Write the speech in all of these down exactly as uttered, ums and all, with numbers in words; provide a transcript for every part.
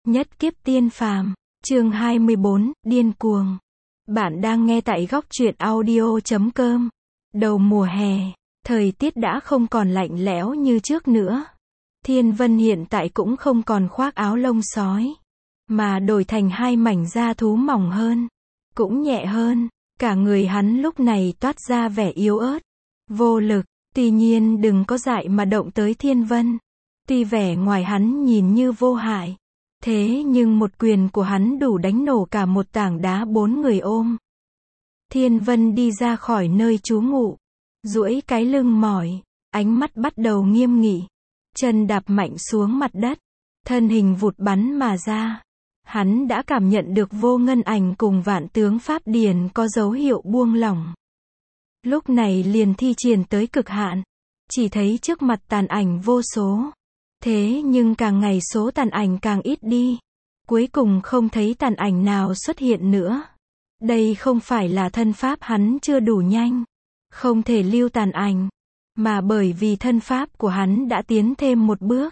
Nhất kiếp tiên phàm, chương hai mươi bốn, điên cuồng. Bạn đang nghe tại góc truyện audio chấm com. Đầu mùa hè, thời tiết đã không còn lạnh lẽo như trước nữa. Thiên Vân hiện tại cũng không còn khoác áo lông sói, mà đổi thành hai mảnh da thú mỏng hơn, cũng nhẹ hơn. Cả người hắn lúc này toát ra vẻ yếu ớt, vô lực. Tuy nhiên đừng có dại mà động tới Thiên Vân. Tuy vẻ ngoài hắn nhìn như vô hại, thế nhưng một quyền của hắn đủ đánh nổ cả một tảng đá bốn người ôm. Thiên Vân đi ra khỏi nơi trú ngụ, duỗi cái lưng mỏi, ánh mắt bắt đầu nghiêm nghị, chân đạp mạnh xuống mặt đất, thân hình vụt bắn mà ra. Hắn đã cảm nhận được Vô Ngân Ảnh cùng Vạn Tướng Pháp Điển có dấu hiệu buông lỏng. Lúc này liền thi triển tới cực hạn, chỉ thấy trước mặt tàn ảnh vô số. Thế nhưng càng ngày số tàn ảnh càng ít đi, cuối cùng không thấy tàn ảnh nào xuất hiện nữa. Đây không phải là thân pháp hắn chưa đủ nhanh, không thể lưu tàn ảnh, mà bởi vì thân pháp của hắn đã tiến thêm một bước,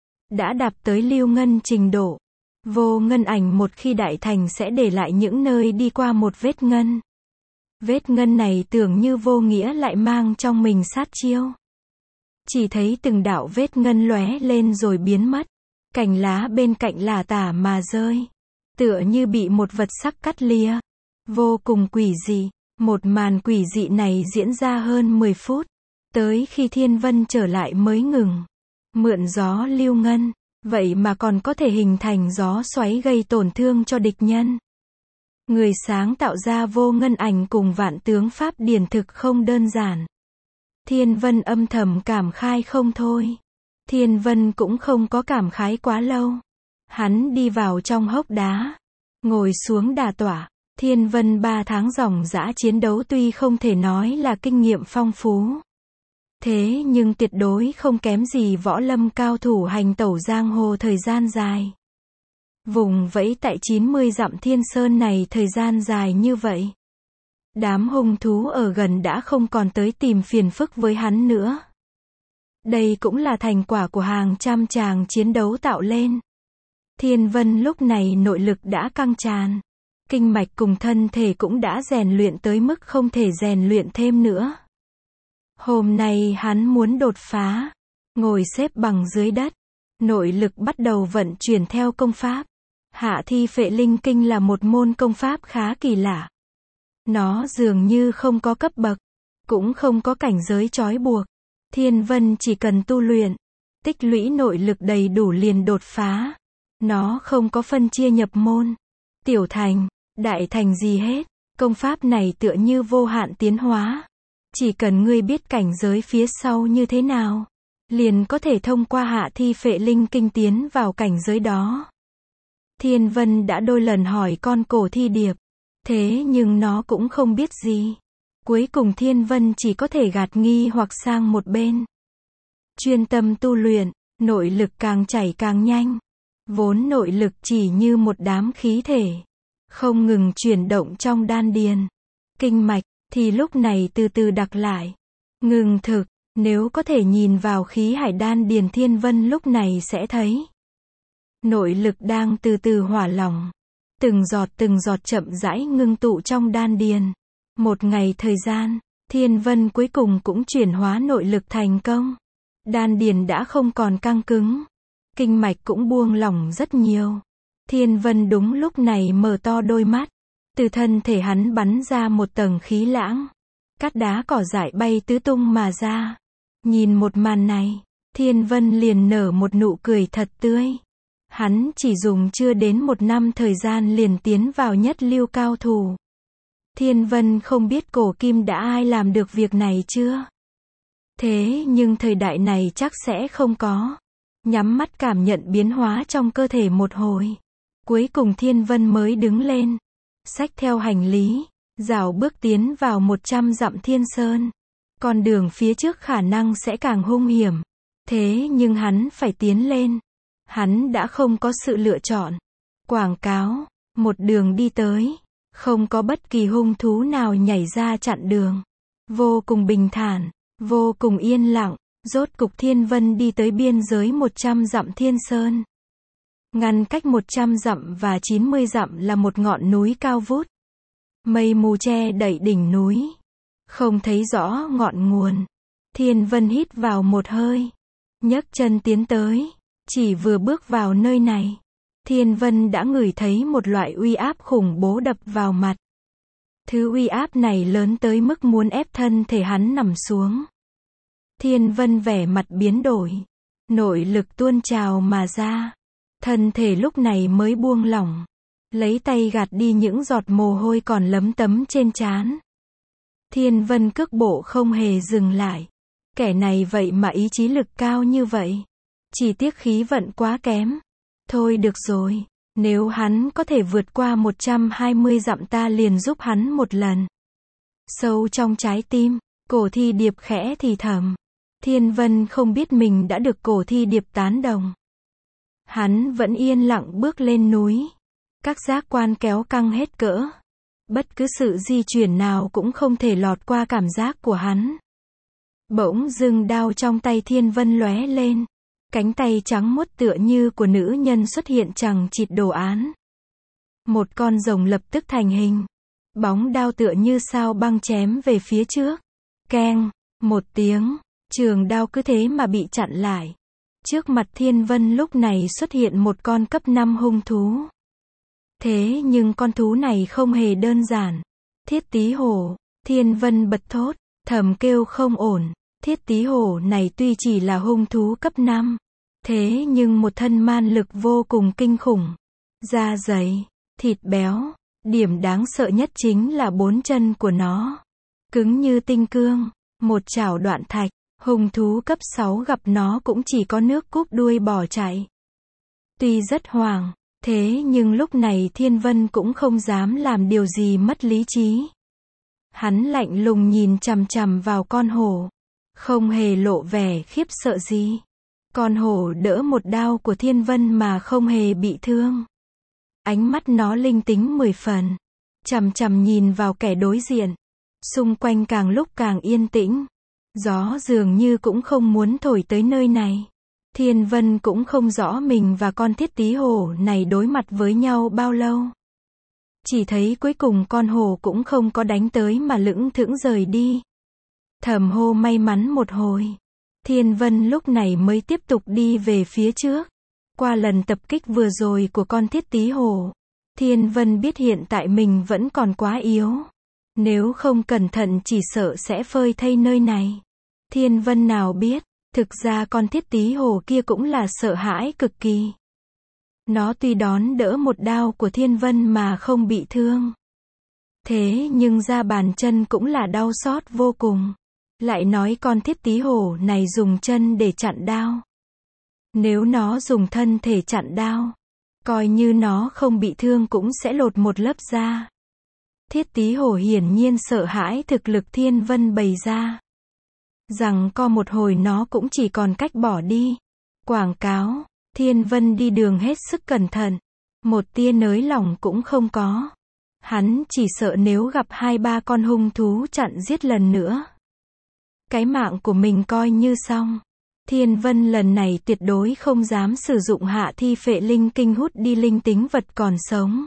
đã đạt tới lưu ngân trình độ. Vô ngân ảnh một khi đại thành sẽ để lại những nơi đi qua một vết ngân. Vết ngân này tưởng như vô nghĩa lại mang trong mình sát chiêu. Chỉ thấy từng đạo vết ngân lóe lên rồi biến mất, cành lá bên cạnh lả tả mà rơi, tựa như bị một vật sắc cắt lìa. Vô cùng quỷ dị. Một màn quỷ dị này diễn ra hơn mười phút, tới khi Thiên Vân trở lại mới ngừng. Mượn gió lưu ngân, vậy mà còn có thể hình thành gió xoáy gây tổn thương cho địch nhân. Người sáng tạo ra Vô Ngân Ảnh cùng Vạn Tướng Pháp Điển thực không đơn giản. Thiên Vân âm thầm cảm khai không thôi. Thiên Vân cũng không có cảm khái quá lâu. Hắn đi vào trong hốc đá, ngồi xuống đả tọa. Thiên Vân ba tháng ròng rã chiến đấu tuy không thể nói là kinh nghiệm phong phú, thế nhưng tuyệt đối không kém gì võ lâm cao thủ hành tẩu giang hồ thời gian dài. Vùng vẫy tại chín mươi dặm Thiên Sơn này thời gian dài như vậy, đám hung thú ở gần đã không còn tới tìm phiền phức với hắn nữa. Đây cũng là thành quả của hàng trăm tràng chiến đấu tạo lên. Thiên Vân lúc này nội lực đã căng tràn, kinh mạch cùng thân thể cũng đã rèn luyện tới mức không thể rèn luyện thêm nữa. Hôm nay hắn muốn đột phá, ngồi xếp bằng dưới đất, nội lực bắt đầu vận chuyển theo công pháp. Hạ Thi Phệ Linh Kinh là một môn công pháp khá kỳ lạ. Nó dường như không có cấp bậc, cũng không có cảnh giới trói buộc. Thiên Vân chỉ cần tu luyện, tích lũy nội lực đầy đủ liền đột phá. Nó không có phân chia nhập môn, tiểu thành, đại thành gì hết. Công pháp này tựa như vô hạn tiến hóa. Chỉ cần ngươi biết cảnh giới phía sau như thế nào, liền có thể thông qua Hạ Thi Phệ Linh Kinh tiến vào cảnh giới đó. Thiên Vân đã đôi lần hỏi con cổ thi điệp, thế nhưng nó cũng không biết gì. Cuối cùng Thiên Vân chỉ có thể gạt nghi hoặc sang một bên, chuyên tâm tu luyện. Nội lực càng chảy càng nhanh. Vốn nội lực chỉ như một đám khí thể, không ngừng chuyển động trong đan điền, kinh mạch, thì lúc này từ từ đặc lại, ngừng thực. Nếu có thể nhìn vào khí hải đan điền Thiên Vân lúc này sẽ thấy, nội lực đang từ từ hỏa lỏng, từng giọt từng giọt chậm rãi ngưng tụ trong đan điền. Một ngày thời gian, Thiên Vân cuối cùng cũng chuyển hóa nội lực thành công. Đan điền đã không còn căng cứng, kinh mạch cũng buông lỏng rất nhiều. Thiên Vân đúng lúc này mở to đôi mắt, từ thân thể hắn bắn ra một tầng khí lãng, cát đá cỏ dại bay tứ tung mà ra. Nhìn một màn này, Thiên Vân liền nở một nụ cười thật tươi. Hắn chỉ dùng chưa đến một năm thời gian liền tiến vào nhất lưu cao thủ. Thiên Vân không biết cổ kim đã ai làm được việc này chưa? Thế nhưng thời đại này chắc sẽ không có. Nhắm mắt cảm nhận biến hóa trong cơ thể một hồi, cuối cùng Thiên Vân mới đứng lên, xách theo hành lý, rảo bước tiến vào một trăm dặm Thiên Sơn. Con đường phía trước khả năng sẽ càng hung hiểm, thế nhưng hắn phải tiến lên. Hắn đã không có sự lựa chọn. Quảng cáo, một đường đi tới, không có bất kỳ hung thú nào nhảy ra chặn đường. Vô cùng bình thản, vô cùng yên lặng. Rốt cục Thiên Vân đi tới biên giới một trăm dặm Thiên Sơn. Ngăn cách một trăm dặm và chín mươi dặm là một ngọn núi cao vút. Mây mù che đậy đỉnh núi. Không thấy rõ ngọn nguồn. Thiên Vân hít vào một hơi. Nhấc chân tiến tới. Chỉ vừa bước vào nơi này. Thiên Vân đã ngửi thấy một loại uy áp khủng bố đập vào mặt. Thứ uy áp này lớn tới mức muốn ép thân thể hắn nằm xuống. Thiên Vân vẻ mặt biến đổi. Nội lực tuôn trào mà ra. Thân thể lúc này mới buông lỏng. Lấy tay gạt đi những giọt mồ hôi còn lấm tấm trên trán. Thiên Vân cước bộ không hề dừng lại. Kẻ này vậy mà ý chí lực cao như vậy. Chỉ tiếc khí vận quá kém. Thôi được rồi. Nếu hắn có thể vượt qua một trăm hai mươi dặm ta liền giúp hắn một lần. Sâu trong trái tim, Cổ Thi Điệp khẽ thì thầm. Thiên Vân không biết mình đã được Cổ Thi Điệp tán đồng. Hắn vẫn yên lặng bước lên núi. Các giác quan kéo căng hết cỡ. Bất cứ sự di chuyển nào cũng không thể lọt qua cảm giác của hắn. Bỗng dưng đao trong tay Thiên Vân lóe lên. Cánh tay trắng muốt tựa như của nữ nhân xuất hiện chằng chịt đồ án. Một con rồng lập tức thành hình. Bóng đao tựa như sao băng chém về phía trước. Keng, một tiếng, trường đao cứ thế mà bị chặn lại. Trước mặt Thiên Vân lúc này xuất hiện một con cấp năm hung thú. Thế nhưng con thú này không hề đơn giản. Thiết Tý Hổ, Thiên Vân bật thốt, thầm kêu không ổn. Thiết Tý Hổ này tuy chỉ là hung thú cấp năm, thế nhưng một thân man lực vô cùng kinh khủng. Da dày, thịt béo, điểm đáng sợ nhất chính là bốn chân của nó. Cứng như tinh cương, một chảo đoạn thạch, hung thú cấp sáu gặp nó cũng chỉ có nước cúp đuôi bỏ chạy. Tuy rất hoảng, thế nhưng lúc này Thiên Vân cũng không dám làm điều gì mất lý trí. Hắn lạnh lùng nhìn chằm chằm vào con hổ. Không hề lộ vẻ khiếp sợ gì. Con hổ đỡ một đao của Thiên Vân mà không hề bị thương. Ánh mắt nó linh tính mười phần. Chằm chằm nhìn vào kẻ đối diện. Xung quanh càng lúc càng yên tĩnh. Gió dường như cũng không muốn thổi tới nơi này. Thiên Vân cũng không rõ mình và con Thiết Tý Hổ này đối mặt với nhau bao lâu. Chỉ thấy cuối cùng con hổ cũng không có đánh tới mà lững thững rời đi. Thầm hô may mắn một hồi. Thiên Vân lúc này mới tiếp tục đi về phía trước. Qua lần tập kích vừa rồi của con Thiết Tý Hổ, Thiên Vân biết hiện tại mình vẫn còn quá yếu. Nếu không cẩn thận chỉ sợ sẽ phơi thây nơi này. Thiên Vân nào biết, thực ra con Thiết Tý Hổ kia cũng là sợ hãi cực kỳ. Nó tuy đón đỡ một đao của Thiên Vân mà không bị thương. Thế nhưng ra bàn chân cũng là đau xót vô cùng. Lại nói con Thiết Tý Hổ này dùng chân để chặn đao. Nếu nó dùng thân thể chặn đao, coi như nó không bị thương cũng sẽ lột một lớp da. Thiết Tý Hổ hiển nhiên sợ hãi thực lực Thiên Vân bày ra. Rằng co một hồi nó cũng chỉ còn cách bỏ đi. Quảng cáo, Thiên Vân đi đường hết sức cẩn thận. Một tia nới lỏng cũng không có. Hắn chỉ sợ nếu gặp hai ba con hung thú chặn giết lần nữa. Cái mạng của mình coi như xong. Thiên Vân lần này tuyệt đối không dám sử dụng hạ thi phệ linh kinh hút đi linh tính vật còn sống.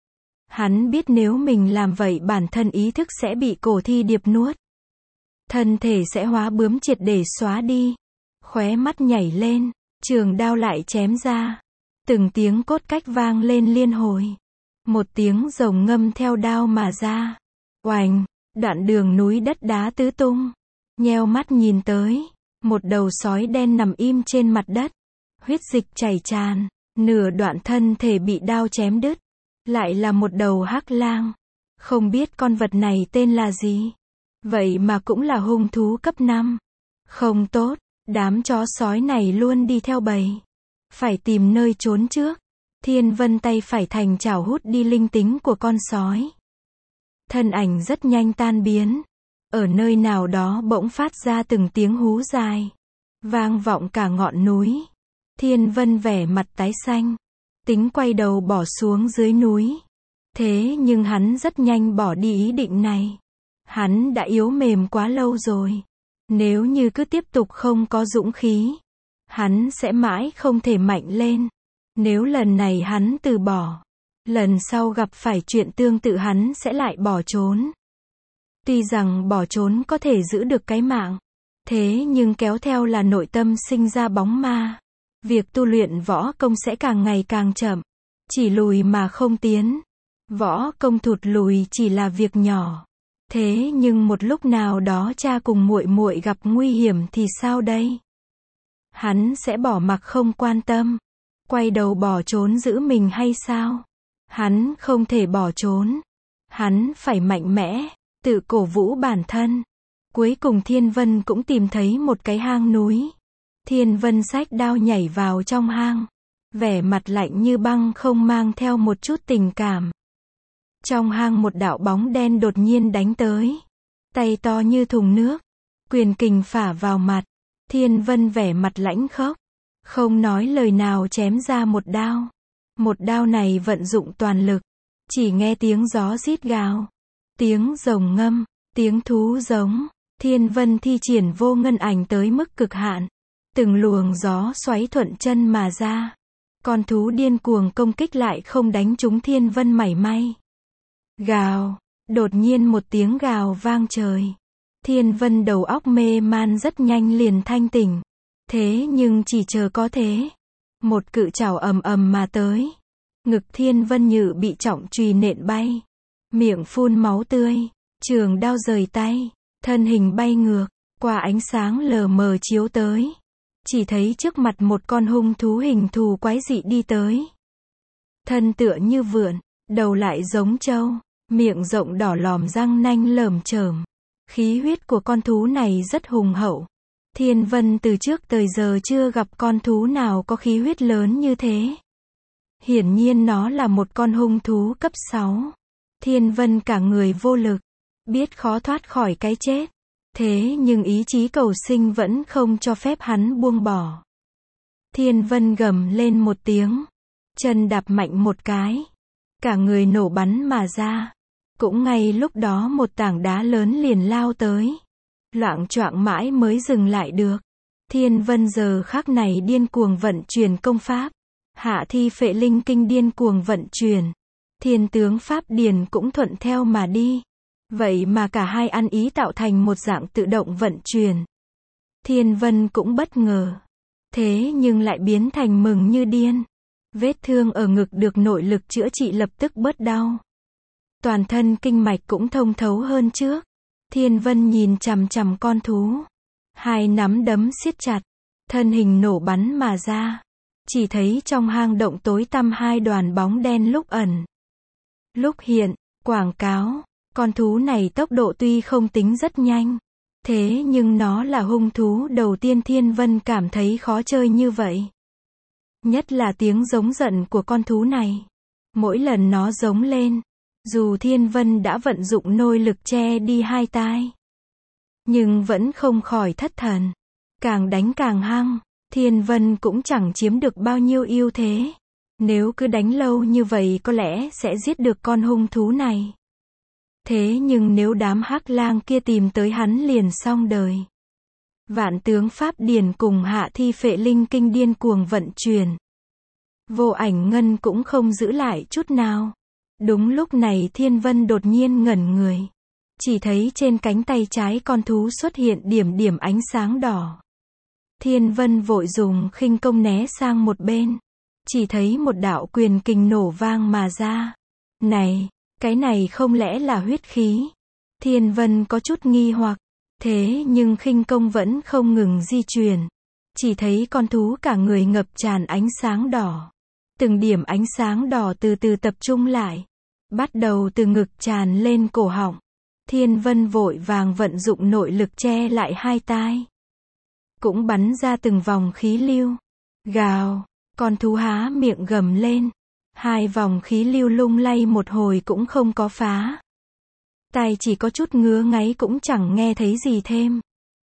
Hắn biết nếu mình làm vậy bản thân ý thức sẽ bị Cổ Thi Điệp nuốt. Thân thể sẽ hóa bướm triệt để xóa đi. Khóe mắt nhảy lên, trường đao lại chém ra. Từng tiếng cốt cách vang lên liên hồi. Một tiếng rồng ngâm theo đao mà ra. Oành, đoạn đường núi đất đá tứ tung. Nheo mắt nhìn tới, một đầu sói đen nằm im trên mặt đất. Huyết dịch chảy tràn, nửa đoạn thân thể bị đao chém đứt. Lại là một đầu hắc lang. Không biết con vật này tên là gì. Vậy mà cũng là hung thú cấp năm. Không tốt, đám chó sói này luôn đi theo bầy. Phải tìm nơi trốn trước. Thiên Vân tay phải thành chảo hút đi linh tính của con sói. Thân ảnh rất nhanh tan biến. Ở nơi nào đó bỗng phát ra từng tiếng hú dài. Vang vọng cả ngọn núi. Thiên Vân vẻ mặt tái xanh. Tính quay đầu bỏ xuống dưới núi. Thế nhưng hắn rất nhanh bỏ đi ý định này. Hắn đã yếu mềm quá lâu rồi. Nếu như cứ tiếp tục không có dũng khí, hắn sẽ mãi không thể mạnh lên. Nếu lần này hắn từ bỏ, lần sau gặp phải chuyện tương tự hắn sẽ lại bỏ trốn. Tuy rằng bỏ trốn có thể giữ được cái mạng, thế nhưng kéo theo là nội tâm sinh ra bóng ma. Việc tu luyện võ công sẽ càng ngày càng chậm, chỉ lùi mà không tiến. Võ công thụt lùi chỉ là việc nhỏ. Thế nhưng một lúc nào đó cha cùng muội muội gặp nguy hiểm thì sao đây? Hắn sẽ bỏ mặc không quan tâm, quay đầu bỏ trốn giữ mình hay sao? Hắn không thể bỏ trốn. Hắn phải mạnh mẽ, tự cổ vũ bản thân. Cuối cùng Thiên Vân cũng tìm thấy một cái hang núi. Thiên Vân xách đao nhảy vào trong hang, vẻ mặt lạnh như băng không mang theo một chút tình cảm. Trong hang một đạo bóng đen đột nhiên đánh tới. Tay to như thùng nước, quyền kình phả vào mặt. Thiên Vân vẻ mặt lãnh khốc, không nói lời nào chém ra một đao. Một đao này vận dụng toàn lực, chỉ nghe tiếng gió rít gào, tiếng rồng ngâm, tiếng thú giống. Thiên Vân thi triển vô ngân ảnh tới mức cực hạn. Từng luồng gió xoáy thuận chân mà ra. Con thú điên cuồng công kích lại không đánh trúng Thiên Vân mảy may. Gào, đột nhiên một tiếng gào vang trời. Thiên Vân đầu óc mê man rất nhanh liền thanh tỉnh. Thế nhưng chỉ chờ có thế. Một cự trảo ầm ầm mà tới. Ngực Thiên Vân như bị trọng chùy nện bay. Miệng phun máu tươi. Trường đao rời tay. Thân hình bay ngược. Qua ánh sáng lờ mờ chiếu tới. Chỉ thấy trước mặt một con hung thú hình thù quái dị đi tới. Thân tựa như vượn. Đầu lại giống trâu. Miệng rộng đỏ lòm răng nanh lởm chởm. Khí huyết của con thú này rất hùng hậu. Thiên Vân từ trước tới giờ chưa gặp con thú nào có khí huyết lớn như thế. Hiển nhiên nó là một con hung thú cấp sáu. Thiên Vân cả người vô lực, biết khó thoát khỏi cái chết. Thế nhưng ý chí cầu sinh vẫn không cho phép hắn buông bỏ. Thiên Vân gầm lên một tiếng, chân đạp mạnh một cái, cả người nổ bắn mà ra. Cũng ngay lúc đó một tảng đá lớn liền lao tới. Loạng choạng mãi mới dừng lại được. Thiên Vân giờ khắc này điên cuồng vận chuyển công pháp. Hạ Thi Phệ Linh Kinh điên cuồng vận chuyển. Thiên tướng Pháp Điển cũng thuận theo mà đi. Vậy mà cả hai ăn ý tạo thành một dạng tự động vận chuyển. Thiên Vân cũng bất ngờ. Thế nhưng lại biến thành mừng như điên. Vết thương ở ngực được nội lực chữa trị lập tức bớt đau. Toàn thân kinh mạch cũng thông thấu hơn trước. Thiên Vân nhìn chằm chằm con thú. Hai nắm đấm siết chặt. Thân hình nổ bắn mà ra. Chỉ thấy trong hang động tối tăm hai đoàn bóng đen lúc ẩn, lúc hiện. Quảng cáo. Con thú này tốc độ tuy không tính rất nhanh. Thế nhưng nó là hung thú đầu tiên Thiên Vân cảm thấy khó chơi như vậy. Nhất là tiếng giống giận của con thú này. Mỗi lần nó giống lên, dù Thiên Vân đã vận dụng nội lực che đi hai tai, nhưng vẫn không khỏi thất thần. Càng đánh càng hăng, Thiên Vân cũng chẳng chiếm được bao nhiêu ưu thế. Nếu cứ đánh lâu như vậy có lẽ sẽ giết được con hung thú này. Thế nhưng nếu đám hắc lang kia tìm tới hắn liền xong đời. Vạn tướng Pháp Điển cùng Hạ Thi Phệ Linh Kinh điên cuồng vận chuyển. Vô Ảnh Ngân cũng không giữ lại chút nào. Đúng lúc này Thiên Vân đột nhiên ngẩn người. Chỉ thấy trên cánh tay trái con thú xuất hiện điểm điểm ánh sáng đỏ. Thiên Vân vội dùng khinh công né sang một bên. Chỉ thấy một đạo quyền kình nổ vang mà ra. Này, cái này không lẽ là huyết khí? Thiên Vân có chút nghi hoặc. Thế nhưng khinh công vẫn không ngừng di chuyển. Chỉ thấy con thú cả người ngập tràn ánh sáng đỏ. Từng điểm ánh sáng đỏ từ từ tập trung lại. Bắt đầu từ ngực tràn lên cổ họng. Thiên Vân vội vàng vận dụng nội lực che lại hai tai. Cũng bắn ra từng vòng khí lưu. Gào, con thú há miệng gầm lên. Hai vòng khí lưu lung lay một hồi cũng không có phá. Tai chỉ có chút ngứa ngáy cũng chẳng nghe thấy gì thêm.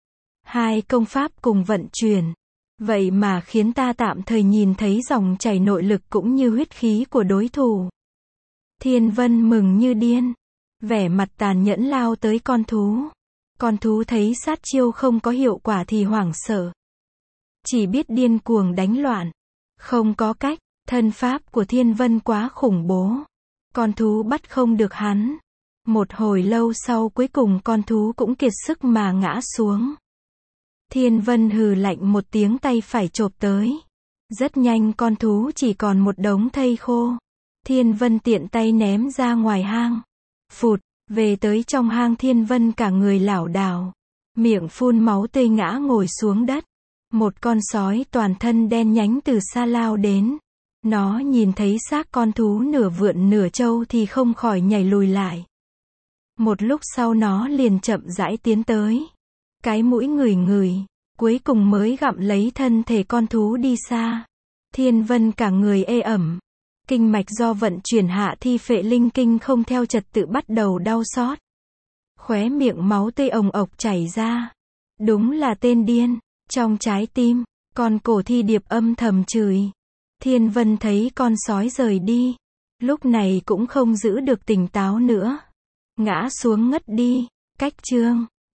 Hai công pháp cùng vận chuyển. Vậy mà khiến ta tạm thời nhìn thấy dòng chảy nội lực cũng như huyết khí của đối thủ. Thiên Vân mừng như điên. Vẻ mặt tàn nhẫn lao tới con thú. Con thú thấy sát chiêu không có hiệu quả thì hoảng sợ. Chỉ biết điên cuồng đánh loạn. Không có cách, Thân pháp của Thiên Vân quá khủng bố. Con thú bắt không được hắn. Một hồi lâu sau cuối cùng con thú cũng kiệt sức mà ngã xuống. Thiên Vân hừ lạnh một tiếng, tay phải chộp tới. Rất nhanh con thú chỉ còn một đống thây khô. Thiên Vân tiện tay ném ra ngoài hang. Phụt, về tới trong hang Thiên Vân cả người lảo đảo. Miệng phun máu tươi ngã ngồi xuống đất. Một con sói toàn thân đen nhánh từ xa lao đến. Nó nhìn thấy xác con thú nửa vượn nửa trâu thì không khỏi nhảy lùi lại. Một lúc sau nó liền chậm rãi tiến tới. Cái mũi ngửi ngửi, cuối cùng mới gặm lấy thân thể con thú đi xa. Thiên Vân cả người ê ẩm. Kinh mạch do vận chuyển hạ thi phệ linh kinh không theo trật tự bắt đầu đau xót. Khóe miệng máu tươi ồng ộc chảy ra. Đúng là tên điên. Trong trái tim, con cổ thi điệp âm thầm chửi. Thiên Vân thấy con sói rời đi. Lúc này cũng không giữ được tỉnh táo nữa. Ngã xuống ngất đi. Cách chương